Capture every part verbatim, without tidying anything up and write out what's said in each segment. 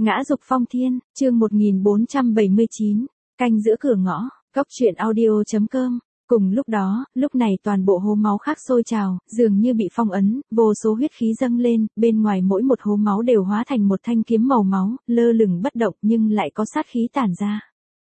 Ngã dục phong thiên, chương một nghìn bốn trăm bảy mươi chín, canh giữa cửa ngõ, cốc truyện audio chấm com. Cùng lúc đó, lúc này toàn bộ hố máu khác sôi trào, dường như bị phong ấn, vô số huyết khí dâng lên, bên ngoài mỗi một hố máu đều hóa thành một thanh kiếm màu máu, lơ lửng bất động nhưng lại có sát khí tản ra.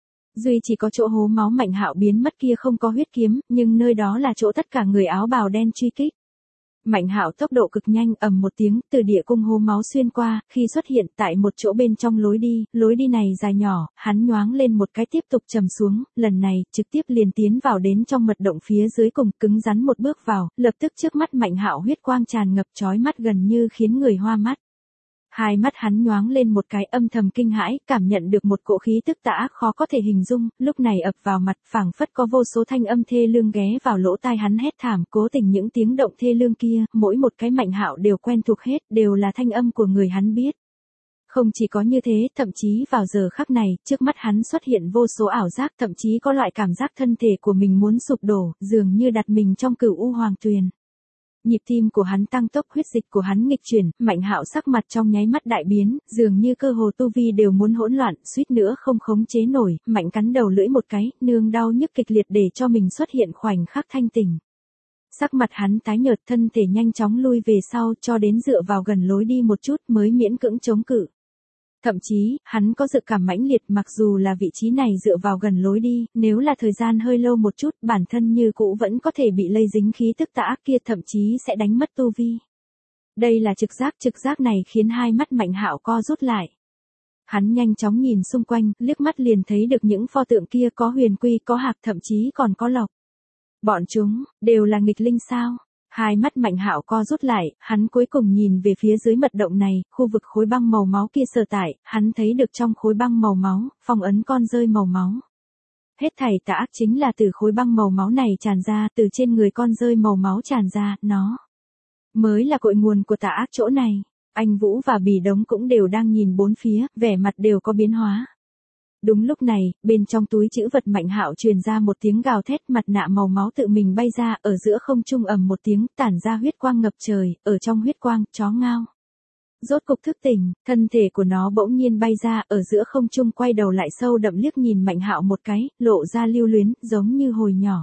Duy chỉ có chỗ hố máu Mạnh Hạo biến mất kia không có huyết kiếm, nhưng nơi đó là chỗ tất cả người áo bào đen truy kích. Mạnh Hạo tốc độ cực nhanh, ầm một tiếng, từ địa cung hố máu xuyên qua, khi xuất hiện tại một chỗ bên trong lối đi, lối đi này dài nhỏ, hắn nhoáng lên một cái tiếp tục trầm xuống, lần này, trực tiếp liền tiến vào đến trong mật động phía dưới cùng, cứng rắn một bước vào, lập tức trước mắt Mạnh Hạo huyết quang tràn ngập chói mắt gần như khiến người hoa mắt. Hai mắt hắn nhoáng lên một cái âm thầm kinh hãi, cảm nhận được một cỗ khí tức tà ác khó có thể hình dung, lúc này ập vào mặt phảng phất có vô số thanh âm thê lương ghé vào lỗ tai hắn hét thảm, cố tình những tiếng động thê lương kia, mỗi một cái Mạnh Hạo đều quen thuộc hết, đều là thanh âm của người hắn biết. Không chỉ có như thế, thậm chí vào giờ khắc này, trước mắt hắn xuất hiện vô số ảo giác, thậm chí có loại cảm giác thân thể của mình muốn sụp đổ, dường như đặt mình trong cửu u hoàng tuyền. Nhịp tim của hắn tăng tốc, huyết dịch của hắn nghịch chuyển, Mạnh Hạo sắc mặt trong nháy mắt đại biến, dường như cơ hồ tu vi đều muốn hỗn loạn, suýt nữa không khống chế nổi, Mạnh cắn đầu lưỡi một cái, nương đau nhức kịch liệt để cho mình xuất hiện khoảnh khắc thanh tỉnh. Sắc mặt hắn tái nhợt, thân thể nhanh chóng lui về sau, cho đến dựa vào gần lối đi một chút mới miễn cưỡng chống cự. Thậm chí, hắn có dự cảm mãnh liệt, mặc dù là vị trí này dựa vào gần lối đi, nếu là thời gian hơi lâu một chút, bản thân như cũ vẫn có thể bị lây dính khí tức tà ác kia, thậm chí sẽ đánh mất tu vi. Đây là trực giác, trực giác này khiến hai mắt Mạnh Hạo co rút lại. Hắn nhanh chóng nhìn xung quanh, liếc mắt liền thấy được những pho tượng kia có huyền quy, có hạc, thậm chí còn có lộc. Bọn chúng, đều là nghịch linh sao? Hai mắt Mạnh Hạo co rút lại, hắn cuối cùng nhìn về phía dưới mật động này, khu vực khối băng màu máu kia sở tại, hắn thấy được trong khối băng màu máu, phong ấn con rơi màu máu. Hết thảy tà ác chính là từ khối băng màu máu này tràn ra, từ trên người con rơi màu máu tràn ra, nó mới là cội nguồn của tà ác chỗ này. Anh Vũ và Bì Đống cũng đều đang nhìn bốn phía, vẻ mặt đều có biến hóa. Đúng lúc này, bên trong túi trữ vật Mạnh Hạo truyền ra một tiếng gào thét, mặt nạ màu máu tự mình bay ra, ở giữa không trung ầm một tiếng, tản ra huyết quang ngập trời, ở trong huyết quang, chó ngao rốt cục thức tỉnh, thân thể của nó bỗng nhiên bay ra, ở giữa không trung quay đầu lại sâu đậm liếc nhìn Mạnh Hạo một cái, lộ ra lưu luyến, giống như hồi nhỏ.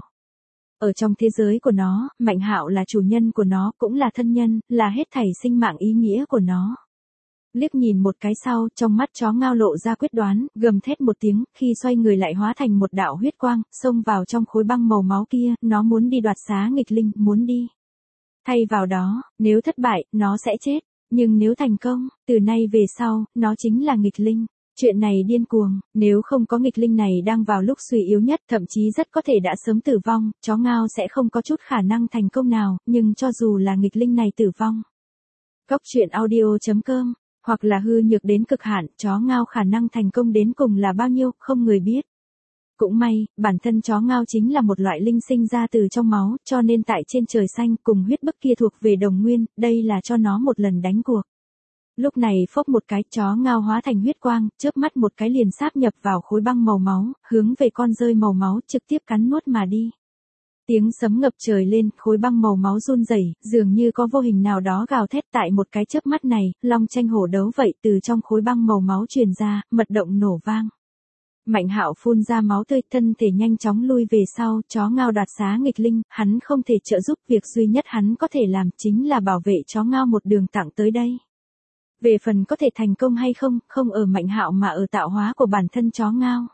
Ở trong thế giới của nó, Mạnh Hạo là chủ nhân của nó, cũng là thân nhân, là hết thảy sinh mạng ý nghĩa của nó. Liếc nhìn một cái sau, trong mắt chó ngao lộ ra quyết đoán, gầm thét một tiếng, khi xoay người lại hóa thành một đạo huyết quang, xông vào trong khối băng màu máu kia, nó muốn đi đoạt xá nghịch linh, muốn đi. Thay vào đó, nếu thất bại, nó sẽ chết, nhưng nếu thành công, từ nay về sau, nó chính là nghịch linh. Chuyện này điên cuồng, nếu không có nghịch linh này đang vào lúc suy yếu nhất, thậm chí rất có thể đã sớm tử vong, chó ngao sẽ không có chút khả năng thành công nào, nhưng cho dù là nghịch linh này tử vong. Cốc truyện audio chấm com. Hoặc là hư nhược đến cực hạn, chó ngao khả năng thành công đến cùng là bao nhiêu, không người biết. Cũng may, bản thân chó ngao chính là một loại linh sinh ra từ trong máu, cho nên tại trên trời xanh cùng huyết bức kia thuộc về đồng nguyên, đây là cho nó một lần đánh cuộc. Lúc này phốc một cái, chó ngao hóa thành huyết quang, chớp mắt một cái liền sáp nhập vào khối băng màu máu, hướng về con rơi màu máu trực tiếp cắn nuốt mà đi. Tiếng sấm ngập trời lên, khối băng màu máu run rẩy, dường như có vô hình nào đó gào thét, tại một cái chớp mắt này, long tranh hổ đấu vậy, từ trong khối băng màu máu truyền ra, mật động nổ vang. Mạnh Hạo phun ra máu tươi, thân thể nhanh chóng lui về sau, chó ngao đoạt xá nghịch linh, hắn không thể trợ giúp, việc duy nhất hắn có thể làm chính là bảo vệ chó ngao một đường tặng tới đây. Về phần có thể thành công hay không, không ở Mạnh Hạo mà ở tạo hóa của bản thân chó ngao.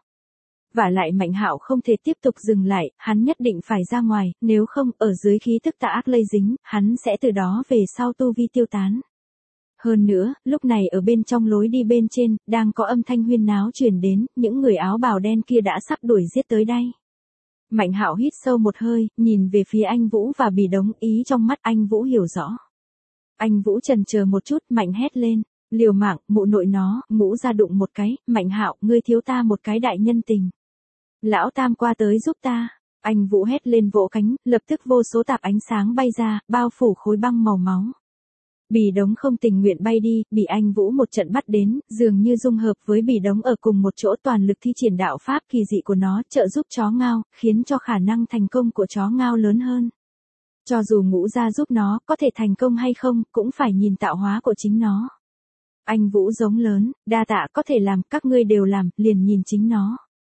Vả lại Mạnh Hạo không thể tiếp tục dừng lại, hắn nhất định phải ra ngoài, nếu không, ở dưới khí tức tà ác lây dính, hắn sẽ từ đó về sau tu vi tiêu tán. Hơn nữa, lúc này ở bên trong lối đi bên trên, đang có âm thanh huyên náo truyền đến, những người áo bào đen kia đã sắp đuổi giết tới đây. Mạnh Hạo hít sâu một hơi, nhìn về phía anh Vũ và Bì Đống, ý trong mắt anh Vũ hiểu rõ. Anh Vũ chần chờ một chút, mạnh hét lên, liều mạng, mụ nội nó, ngũ ra đụng một cái, Mạnh Hạo, ngươi thiếu ta một cái đại nhân tình. Lão Tam qua tới giúp ta. Anh Vũ hét lên vỗ cánh, lập tức vô số tạp ánh sáng bay ra, bao phủ khối băng màu máu. Bì Đống không tình nguyện bay đi, bị anh Vũ một trận bắt đến, dường như dung hợp với Bì Đống ở cùng một chỗ, toàn lực thi triển đạo pháp kỳ dị của nó, trợ giúp chó ngao, khiến cho khả năng thành công của chó ngao lớn hơn. Cho dù ngũ gia giúp nó, có thể thành công hay không, cũng phải nhìn tạo hóa của chính nó. Anh Vũ giống lớn, đa tạ, có thể làm, các ngươi đều làm, liền nhìn chính nó.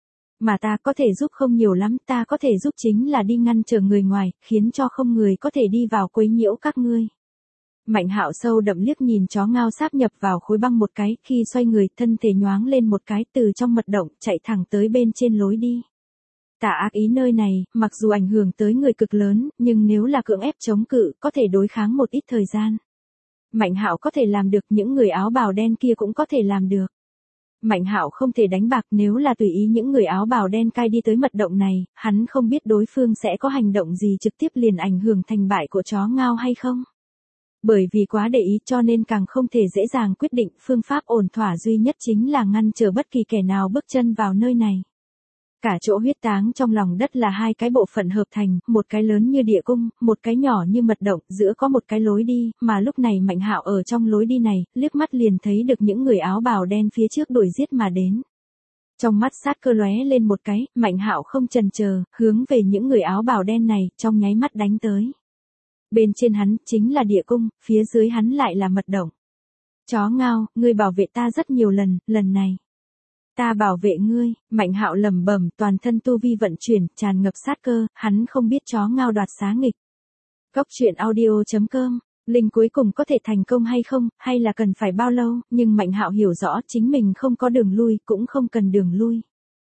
Mà ta có thể giúp không nhiều lắm, ta có thể giúp chính là đi ngăn trở người ngoài, khiến cho không người có thể đi vào quấy nhiễu các ngươi. Mạnh Hạo sâu đậm liếc nhìn chó ngao sáp nhập vào khối băng một cái, khi xoay người, thân thể nhoáng lên một cái, từ trong mật động, chạy thẳng tới bên trên lối đi. Tà ác ý nơi này, mặc dù ảnh hưởng tới người cực lớn, nhưng nếu là cưỡng ép chống cự, có thể đối kháng một ít thời gian. Mạnh Hạo có thể làm được, những người áo bào đen kia cũng có thể làm được. Mạnh Hạo không thể đánh bạc, nếu là tùy ý những người áo bào đen cai đi tới mật động này, hắn không biết đối phương sẽ có hành động gì trực tiếp liền ảnh hưởng thành bại của chó ngao hay không. Bởi vì quá để ý cho nên càng không thể dễ dàng quyết định, phương pháp ổn thỏa duy nhất chính là ngăn trở bất kỳ kẻ nào bước chân vào nơi này. Cả chỗ huyết táng trong lòng đất là hai cái bộ phận hợp thành, một cái lớn như địa cung, một cái nhỏ như mật động, giữa có một cái lối đi, mà lúc này Mạnh Hạo ở trong lối đi này, liếc mắt liền thấy được những người áo bào đen phía trước đuổi giết mà đến. Trong mắt sát cơ lóe lên một cái, Mạnh Hạo không chần chờ, hướng về những người áo bào đen này, trong nháy mắt đánh tới. Bên trên hắn, chính là địa cung, phía dưới hắn lại là mật động. Chó ngao, ngươi bảo vệ ta rất nhiều lần, lần này. Ta bảo vệ ngươi, Mạnh Hạo lẩm bẩm, toàn thân tu vi vận chuyển, tràn ngập sát cơ, hắn không biết chó ngao đoạt xá nghịch. Cốc truyện audio chấm com, link cuối cùng có thể thành công hay không, hay là cần phải bao lâu, nhưng Mạnh Hạo hiểu rõ chính mình không có đường lui, cũng không cần đường lui.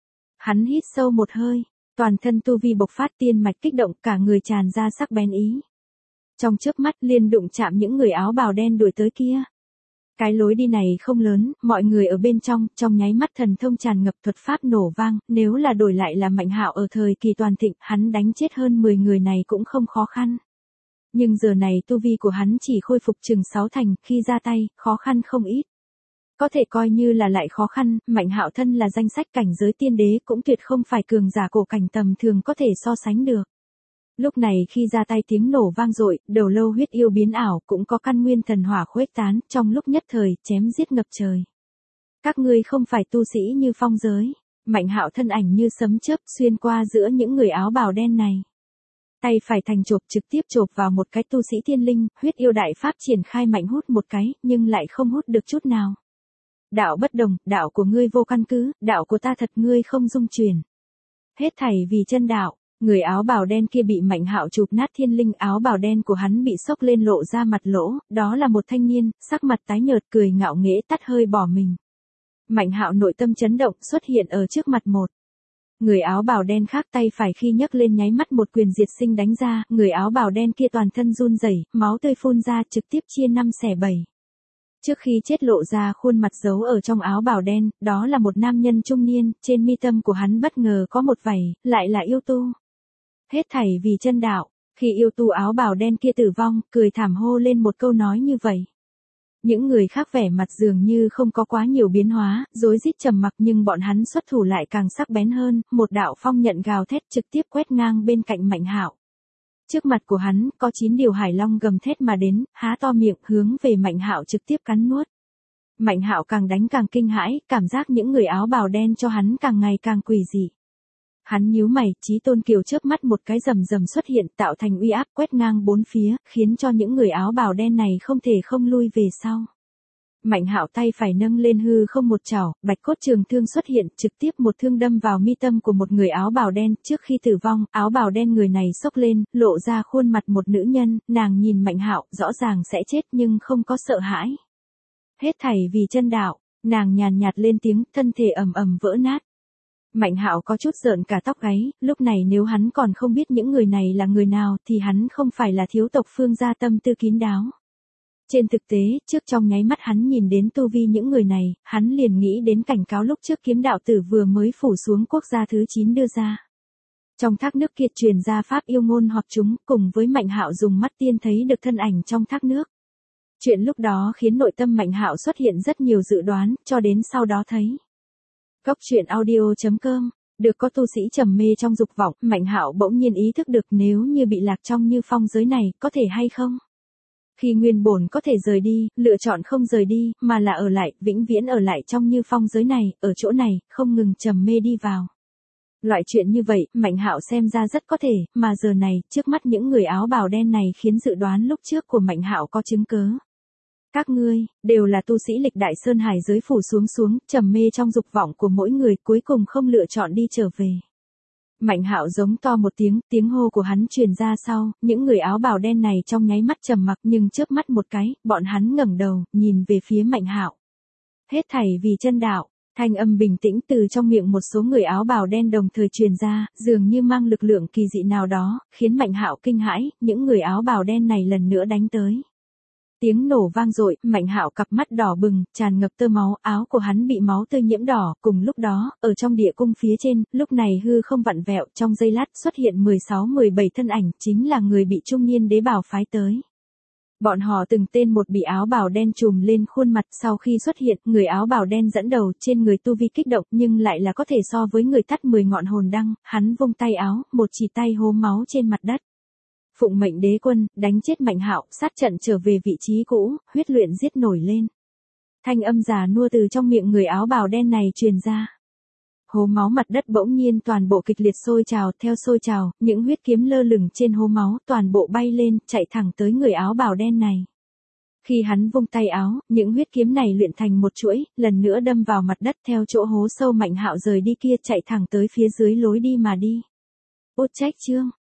Hắn hít sâu một hơi, toàn thân tu vi bộc phát, tiên mạch kích động, cả người tràn ra sắc bén ý. Trong chớp mắt liền đụng chạm những người áo bào đen đuổi tới kia. Cái lối đi này không lớn, mọi người ở bên trong, trong nháy mắt thần thông tràn ngập, thuật pháp nổ vang, nếu là đổi lại là Mạnh Hạo ở thời kỳ toàn thịnh, hắn đánh chết hơn mười người này cũng không khó khăn. Nhưng giờ này tu vi của hắn chỉ khôi phục chừng sáu thành, khi ra tay, khó khăn không ít. Có thể coi như là lại khó khăn, Mạnh Hạo thân là danh sách cảnh giới tiên đế cũng tuyệt không phải cường giả cổ cảnh tầm thường có thể so sánh được. Lúc này khi ra tay tiếng nổ vang dội, đầu lâu huyết yêu biến ảo, cũng có căn nguyên thần hỏa khuếch tán, trong lúc nhất thời, chém giết ngập trời. Các ngươi không phải tu sĩ như phong giới. Mạnh Hạo thân ảnh như sấm chớp xuyên qua giữa những người áo bào đen này. Tay phải thành chộp trực tiếp chộp vào một cái tu sĩ thiên linh, huyết yêu đại pháp triển khai mạnh hút một cái, nhưng lại không hút được chút nào. Đạo bất đồng, đạo của ngươi vô căn cứ, đạo của ta thật ngươi không dung truyền. Hết thảy vì chân đạo. Người áo bào đen kia bị Mạnh Hạo chụp nát thiên linh, áo bào đen của hắn bị xốc lên lộ ra mặt lỗ, đó là một thanh niên, sắc mặt tái nhợt cười ngạo nghễ tắt hơi bỏ mình. Mạnh Hạo nội tâm chấn động xuất hiện ở trước mặt một. Người áo bào đen khác tay phải khi nhấc lên nháy mắt một quyền diệt sinh đánh ra, người áo bào đen kia toàn thân run rẩy, máu tươi phun ra trực tiếp chia năm xẻ bảy. Trước khi chết lộ ra khuôn mặt giấu ở trong áo bào đen, đó là một nam nhân trung niên, trên mi tâm của hắn bất ngờ có một vảy, lại là yêu tu. Hết thảy vì chân đạo, khi yêu tu áo bào đen kia tử vong, cười thảm hô lên một câu nói như vậy. Những người khác vẻ mặt dường như không có quá nhiều biến hóa, rối rít trầm mặc nhưng bọn hắn xuất thủ lại càng sắc bén hơn, một đạo phong nhận gào thét trực tiếp quét ngang bên cạnh Mạnh Hạo. Trước mặt của hắn, có chín điều hải long gầm thét mà đến, há to miệng hướng về Mạnh Hạo trực tiếp cắn nuốt. Mạnh Hạo càng đánh càng kinh hãi, cảm giác những người áo bào đen cho hắn càng ngày càng quỷ dị. Hắn nhíu mày, Chí Tôn Kiều chớp mắt một cái rầm rầm xuất hiện, tạo thành uy áp quét ngang bốn phía, khiến cho những người áo bào đen này không thể không lui về sau. Mạnh Hạo tay phải nâng lên hư không một chảo, bạch cốt trường thương xuất hiện, trực tiếp một thương đâm vào mi tâm của một người áo bào đen, trước khi tử vong, áo bào đen người này xốc lên, lộ ra khuôn mặt một nữ nhân, nàng nhìn Mạnh Hạo, rõ ràng sẽ chết nhưng không có sợ hãi. Hết thảy vì chân đạo, nàng nhàn nhạt lên tiếng, thân thể ầm ầm vỡ nát. Mạnh Hạo có chút rợn cả tóc gáy, lúc này nếu hắn còn không biết những người này là người nào thì hắn không phải là thiếu tộc Phương gia tâm tư kín đáo. Trên thực tế, trước trong nháy mắt hắn nhìn đến tu vi những người này, hắn liền nghĩ đến cảnh cáo lúc trước kiếm đạo tử vừa mới phủ xuống quốc gia thứ chín đưa ra. Trong thác nước kia truyền ra pháp yêu ngôn hoặc chúng, cùng với Mạnh Hạo dùng mắt tiên thấy được thân ảnh trong thác nước. Chuyện lúc đó khiến nội tâm Mạnh Hạo xuất hiện rất nhiều dự đoán, cho đến sau đó thấy. Cốc truyện audio chấm com, được có tu sĩ trầm mê trong dục vọng, Mạnh Hạo bỗng nhiên ý thức được nếu như bị lạc trong Như Phong giới này, có thể hay không? Khi nguyên bổn có thể rời đi, lựa chọn không rời đi, mà là ở lại, vĩnh viễn ở lại trong Như Phong giới này, ở chỗ này, không ngừng trầm mê đi vào. Loại chuyện như vậy, Mạnh Hạo xem ra rất có thể, mà giờ này, trước mắt những người áo bào đen này khiến dự đoán lúc trước của Mạnh Hạo có chứng cớ. Các ngươi, đều là tu sĩ lịch đại sơn hải giới phủ xuống xuống, trầm mê trong dục vọng của mỗi người cuối cùng không lựa chọn đi trở về. Mạnh Hạo giống to một tiếng, tiếng hô của hắn truyền ra sau, những người áo bào đen này trong nháy mắt trầm mặc nhưng chớp mắt một cái, bọn hắn ngẩng đầu, nhìn về phía Mạnh Hạo. Hết thảy vì chân đạo, thanh âm bình tĩnh từ trong miệng một số người áo bào đen đồng thời truyền ra, dường như mang lực lượng kỳ dị nào đó, khiến Mạnh Hạo kinh hãi, những người áo bào đen này lần nữa đánh tới. Tiếng nổ vang dội, Mạnh Hạo cặp mắt đỏ bừng, tràn ngập tơ máu, áo của hắn bị máu tươi nhiễm đỏ, cùng lúc đó, ở trong địa cung phía trên, lúc này hư không vặn vẹo, trong giây lát xuất hiện mười sáu mười bảy thân ảnh, chính là người bị trung niên đế bảo phái tới. Bọn họ từng tên một bị áo bào đen trùm lên khuôn mặt, sau khi xuất hiện, người áo bào đen dẫn đầu, trên người tu vi kích động nhưng lại là có thể so với người tắt mười ngọn hồn đăng, hắn vung tay áo, một chỉ tay hố máu trên mặt đất. Phụng mệnh đế quân, đánh chết Mạnh Hạo, sát trận trở về vị trí cũ, huyết luyện giết nổi lên. Thanh âm già nua từ trong miệng người áo bào đen này truyền ra. Hố máu mặt đất bỗng nhiên toàn bộ kịch liệt sôi trào, theo sôi trào, những huyết kiếm lơ lửng trên hố máu toàn bộ bay lên, chạy thẳng tới người áo bào đen này. Khi hắn vung tay áo, những huyết kiếm này luyện thành một chuỗi, lần nữa đâm vào mặt đất theo chỗ hố sâu Mạnh Hạo rời đi kia, chạy thẳng tới phía dưới lối đi mà đi. Út trách chương